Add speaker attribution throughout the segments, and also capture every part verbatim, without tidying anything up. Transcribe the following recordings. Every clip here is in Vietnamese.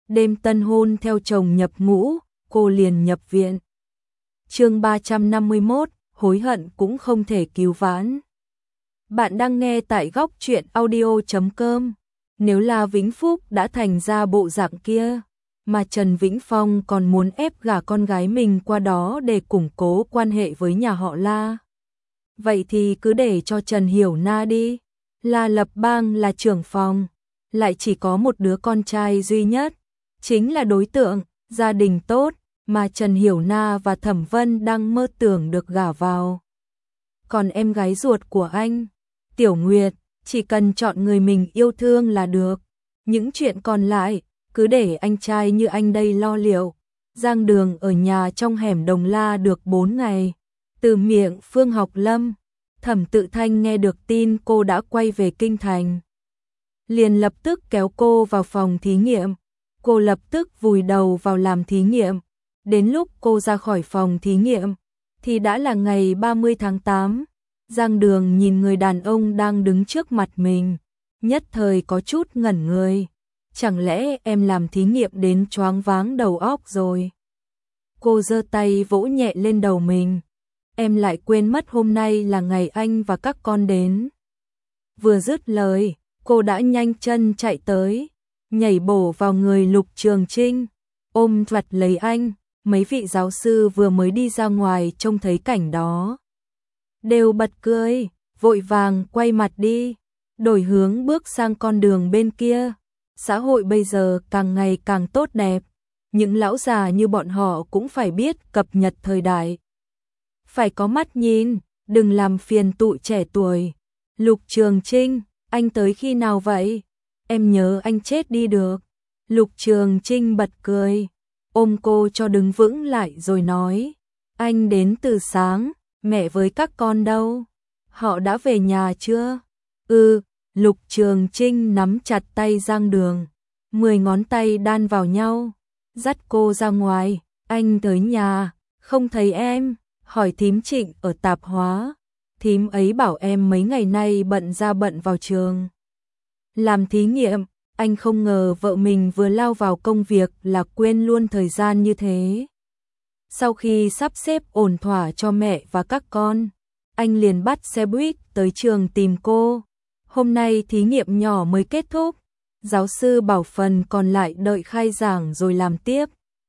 Speaker 1: đêm tân hôn theo chồng nhập ngũ, cô liền nhập viện. Chương ba trăm năm mươi mốt, hối hận cũng không thể cứu vãn. Bạn đang nghe tại góc truyện audio chấm com. Nếu là Vĩnh Phúc đã thành ra bộ dạng kia, mà Trần Vĩnh Phong còn muốn ép gả con gái mình qua đó để củng cố quan hệ với nhà họ La. Vậy thì cứ để cho Trần Hiểu Na đi. La Lập Bang là trưởng phòng, lại chỉ có một đứa con trai duy nhất, chính là đối tượng, gia đình tốt, mà Trần Hiểu Na và Thẩm Vân đang mơ tưởng được gả vào. Còn em gái ruột của anh, Tiểu Nguyệt, chỉ cần chọn người mình yêu thương là được. Những chuyện còn lại, cứ để anh trai như anh đây lo liệu. Giang Đường ở nhà trong hẻm Đồng La được bốn ngày. Từ miệng Phương Học Lâm, Thẩm Tự Thanh nghe được tin cô đã quay về Kinh Thành, liền lập tức kéo cô vào phòng thí nghiệm. Cô lập tức vùi đầu vào làm thí nghiệm. Đến lúc cô ra khỏi phòng thí nghiệm, thì đã là ngày ba mươi tháng tám. Giang Đường nhìn người đàn ông đang đứng trước mặt mình, nhất thời có chút ngẩn người. Chẳng lẽ em làm thí nghiệm đến choáng váng đầu óc rồi? Cô giơ tay vỗ nhẹ lên đầu mình. Em lại quên mất hôm nay là ngày anh và các con đến. Vừa dứt lời, cô đã nhanh chân chạy tới, nhảy bổ vào người Lục Trường Trinh, ôm chặt lấy anh. Mấy vị giáo sư vừa mới đi ra ngoài trông thấy cảnh đó, đều bật cười, vội vàng quay mặt đi, đổi hướng bước sang con đường bên kia. Xã hội bây giờ càng ngày càng tốt đẹp, những lão già như bọn họ cũng phải biết cập nhật thời đại. Phải có mắt nhìn, đừng làm phiền tụi trẻ tuổi. Lục Trường Trinh, anh tới khi nào vậy? Em nhớ anh chết đi được. Lục Trường Trinh bật cười, ôm cô cho đứng vững lại rồi nói, anh đến từ sáng, mẹ với các con đâu? Họ đã về nhà chưa? Ừ, Lục Trường Trinh nắm chặt tay Giang Đường, mười ngón tay đan vào nhau, dắt cô ra ngoài. Anh tới nhà, không thấy em, hỏi thím Trịnh ở tạp hóa. Thím ấy bảo em mấy ngày nay bận ra bận vào trường làm thí nghiệm. Anh không ngờ vợ mình vừa lao vào công việc là quên luôn thời gian như thế. Sau khi sắp xếp ổn thỏa cho mẹ và các con, anh liền bắt xe buýt tới trường tìm cô. Hôm nay thí nghiệm nhỏ mới kết thúc, giáo sư bảo phần còn lại đợi khai giảng rồi làm tiếp.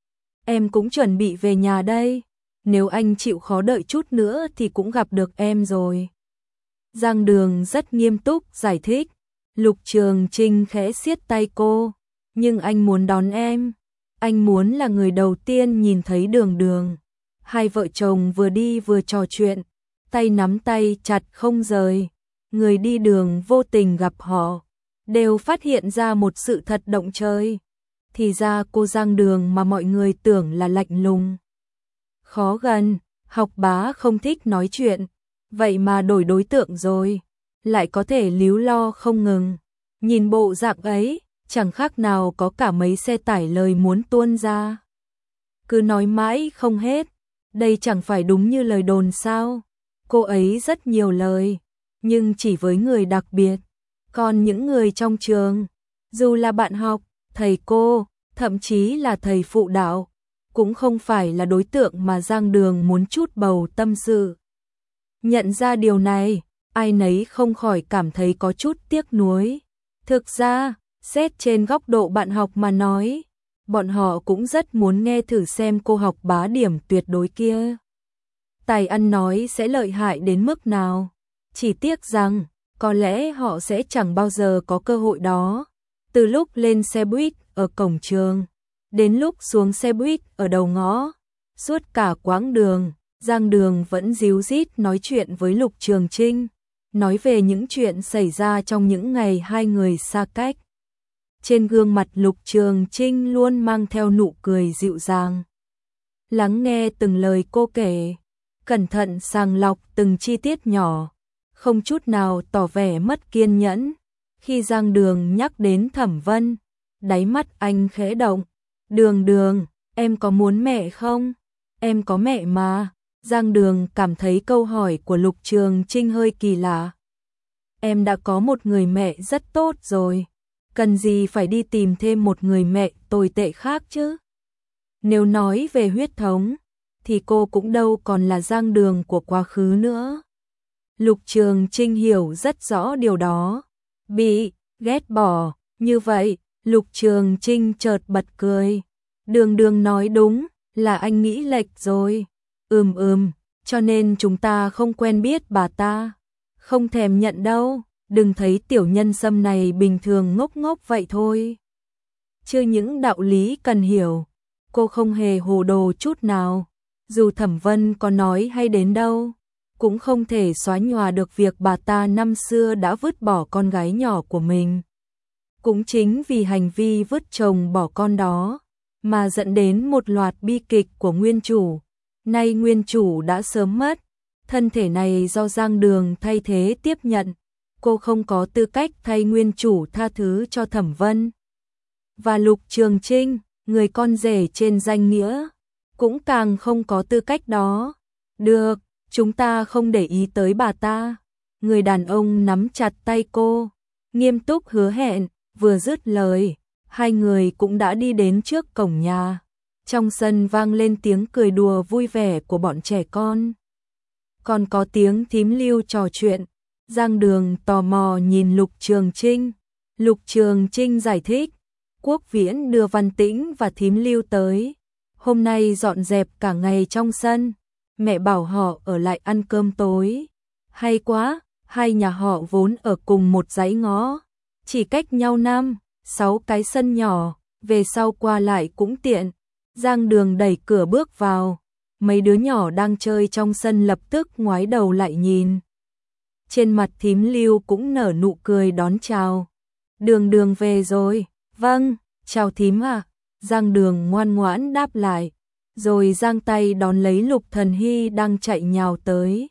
Speaker 1: Em cũng chuẩn bị về nhà đây, nếu anh chịu khó đợi chút nữa thì cũng gặp được em rồi. Giang Đường rất nghiêm túc giải thích. Lục Trường Trinh khẽ siết tay cô, nhưng anh muốn đón em, anh muốn là người đầu tiên nhìn thấy Đường Đường. Hai vợ chồng vừa đi vừa trò chuyện, tay nắm tay chặt không rời. Người đi đường vô tình gặp họ, đều phát hiện ra một sự thật động trời. Thì ra cô Giang Đường mà mọi người tưởng là lạnh lùng, khó gần, học bá không thích nói chuyện, vậy mà đổi đối tượng rồi, lại có thể líu lo không ngừng. Nhìn bộ dạng ấy, chẳng khác nào có cả mấy xe tải lời muốn tuôn ra. Cứ nói mãi không hết, đây chẳng phải đúng như lời đồn sao? Cô ấy rất nhiều lời, nhưng chỉ với người đặc biệt. Còn những người trong trường, dù là bạn học, thầy cô, thậm chí là thầy phụ đạo, cũng không phải là đối tượng mà Giang Đường muốn chút bầu tâm sự. Nhận ra điều này, ai nấy không khỏi cảm thấy có chút tiếc nuối. Thực ra, xét trên góc độ bạn học mà nói, bọn họ cũng rất muốn nghe thử xem cô học bá điểm tuyệt đối kia tài ăn nói sẽ lợi hại đến mức nào. Chỉ tiếc rằng, có lẽ họ sẽ chẳng bao giờ có cơ hội đó. Từ lúc lên xe buýt ở cổng trường, đến lúc xuống xe buýt ở đầu ngõ, suốt cả quãng đường, Giang Đường vẫn díu dít nói chuyện với Lục Trường Trinh, nói về những chuyện xảy ra trong những ngày hai người xa cách. Trên gương mặt Lục Trường Trinh luôn mang theo nụ cười dịu dàng, lắng nghe từng lời cô kể, cẩn thận sàng lọc từng chi tiết nhỏ, không chút nào tỏ vẻ mất kiên nhẫn. Khi Giang Đường nhắc đến Thẩm Vân, đáy mắt anh khẽ động. Đường Đường, em có muốn mẹ không? Em có mẹ mà. Giang Đường cảm thấy câu hỏi của Lục Trường Trinh hơi kỳ lạ. Em đã có một người mẹ rất tốt rồi. cần gì phải đi tìm thêm một người mẹ tồi tệ khác chứ. Nếu nói về huyết thống, thì cô cũng đâu còn là Giang Đường của quá khứ nữa. Lục Trường Trinh hiểu rất rõ điều đó. Bị ghét bỏ như vậy, Lục Trường Trinh chợt bật cười. Đường Đường nói đúng, là anh nghĩ lệch rồi. Ừm ừm, cho nên chúng ta không quen biết bà ta. Không thèm nhận đâu, đừng thấy tiểu nhân sâm này bình thường ngốc ngốc vậy thôi. Chưa những đạo lý cần hiểu, cô không hề hồ đồ chút nào. Dù Thẩm Vân có nói hay đến đâu, cũng không thể xóa nhòa được việc bà ta năm xưa đã vứt bỏ con gái nhỏ của mình. Cũng chính vì hành vi vứt chồng bỏ con đó, mà dẫn đến một loạt bi kịch của nguyên chủ. Nay nguyên chủ đã sớm mất, thân thể này do Giang Đường thay thế tiếp nhận, cô không có tư cách thay nguyên chủ tha thứ cho Thẩm Vân. Và Lục Trường Trinh, người con rể trên danh nghĩa, cũng càng không có tư cách đó. Được, chúng ta không để ý tới bà ta. Người đàn ông nắm chặt tay cô, nghiêm túc hứa hẹn, vừa dứt lời, hai người cũng đã đi đến trước cổng nhà. Trong sân vang lên tiếng cười đùa vui vẻ của bọn trẻ con. Còn có tiếng thím Lưu trò chuyện. Giang Đường tò mò nhìn Lục Trường Trinh. Lục Trường Trinh giải thích, Quốc Viễn đưa Văn Tĩnh và thím Lưu tới. Hôm nay dọn dẹp cả ngày trong sân. Mẹ bảo họ ở lại ăn cơm tối. Hay quá, hai nhà họ vốn ở cùng một dãy ngõ, chỉ cách nhau năm, sáu cái sân nhỏ, về sau qua lại cũng tiện. Giang Đường đẩy cửa bước vào, mấy đứa nhỏ đang chơi trong sân lập tức ngoái đầu lại nhìn. Trên mặt thím Lưu cũng nở nụ cười đón chào. Đường Đường về rồi. Vâng, chào thím à. Giang Đường ngoan ngoãn đáp lại, rồi giang tay đón lấy Lục Thần Hy đang chạy nhào tới.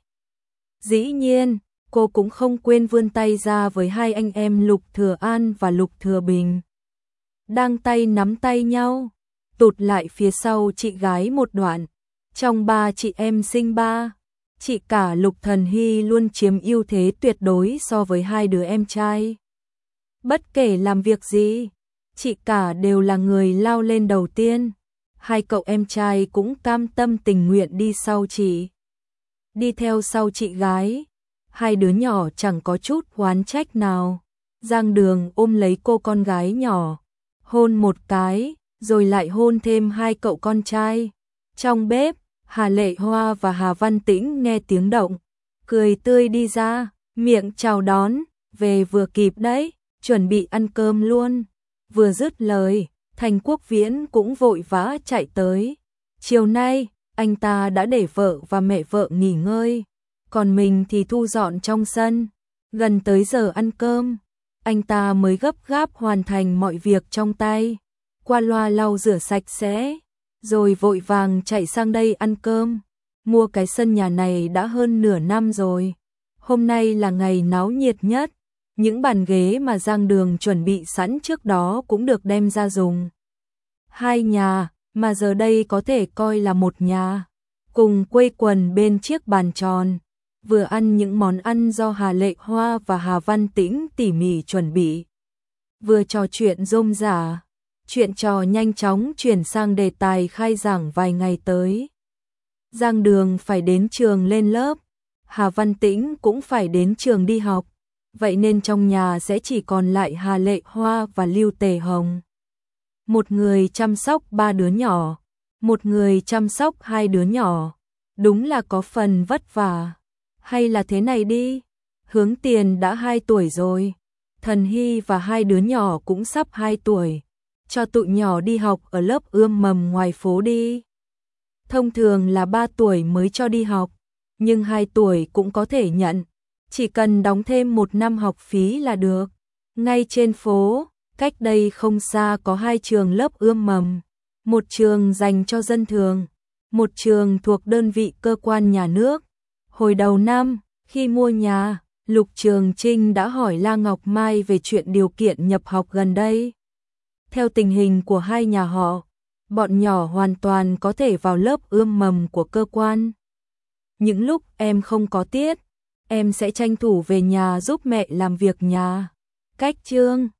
Speaker 1: Dĩ nhiên, cô cũng không quên vươn tay ra với hai anh em Lục Thừa An và Lục Thừa Bình. Đang tay nắm tay nhau, tụt lại phía sau chị gái một đoạn. Trong ba chị em sinh ba, chị cả Lục Thần Hy luôn chiếm ưu thế tuyệt đối so với hai đứa em trai. Bất kể làm việc gì, chị cả đều là người lao lên đầu tiên. Hai cậu em trai cũng cam tâm tình nguyện đi sau chị. Đi theo sau chị gái, hai đứa nhỏ chẳng có chút oán trách nào. Giang Đường ôm lấy cô con gái nhỏ, hôn một cái, rồi lại hôn thêm hai cậu con trai. Trong bếp, Hà Lệ Hoa và Hà Văn Tĩnh nghe tiếng động, cười tươi đi ra, miệng chào đón, về vừa kịp đấy, chuẩn bị ăn cơm luôn. Vừa dứt lời, Thành Quốc Viễn cũng vội vã chạy tới. Chiều nay, anh ta đã để vợ và mẹ vợ nghỉ ngơi, còn mình thì thu dọn trong sân. Gần tới giờ ăn cơm, anh ta mới gấp gáp hoàn thành mọi việc trong tay, qua loa lau rửa sạch sẽ, rồi vội vàng chạy sang đây ăn cơm. Mua cái sân nhà này đã hơn nửa năm rồi. Hôm nay là ngày náo nhiệt nhất. Những bàn ghế mà Giang Đường chuẩn bị sẵn trước đó cũng được đem ra dùng. Hai nhà, mà giờ đây có thể coi là một nhà, cùng quây quần bên chiếc bàn tròn, vừa ăn những món ăn do Hà Lệ Hoa và Hà Văn Tĩnh tỉ mỉ chuẩn bị, vừa trò chuyện rôm rả. Chuyện trò nhanh chóng chuyển sang đề tài khai giảng vài ngày tới. Giang Đường phải đến trường lên lớp, Hà Văn Tĩnh cũng phải đến trường đi học, vậy nên trong nhà sẽ chỉ còn lại Hà Lệ Hoa và Lưu Tề Hồng. Một người chăm sóc ba đứa nhỏ, một người chăm sóc hai đứa nhỏ, đúng là có phần vất vả. Hay là thế này đi, Hướng Tiền đã hai tuổi rồi, Thần Hy và hai đứa nhỏ cũng sắp hai tuổi, cho tụi nhỏ đi học ở lớp ươm mầm ngoài phố đi. Thông thường là ba tuổi mới cho đi học, nhưng hai tuổi cũng có thể nhận, chỉ cần đóng thêm một năm học phí là được. Ngay trên phố, cách đây không xa có hai trường lớp ươm mầm, một trường dành cho dân thường, một trường thuộc đơn vị cơ quan nhà nước. Hồi đầu năm, khi mua nhà, Lục Trường Trinh đã hỏi La Ngọc Mai về chuyện điều kiện nhập học gần đây. Theo tình hình của hai nhà họ, bọn nhỏ hoàn toàn có thể vào lớp ươm mầm của cơ quan. Những lúc em không có tiết, em sẽ tranh thủ về nhà giúp mẹ làm việc nhà. Cách chương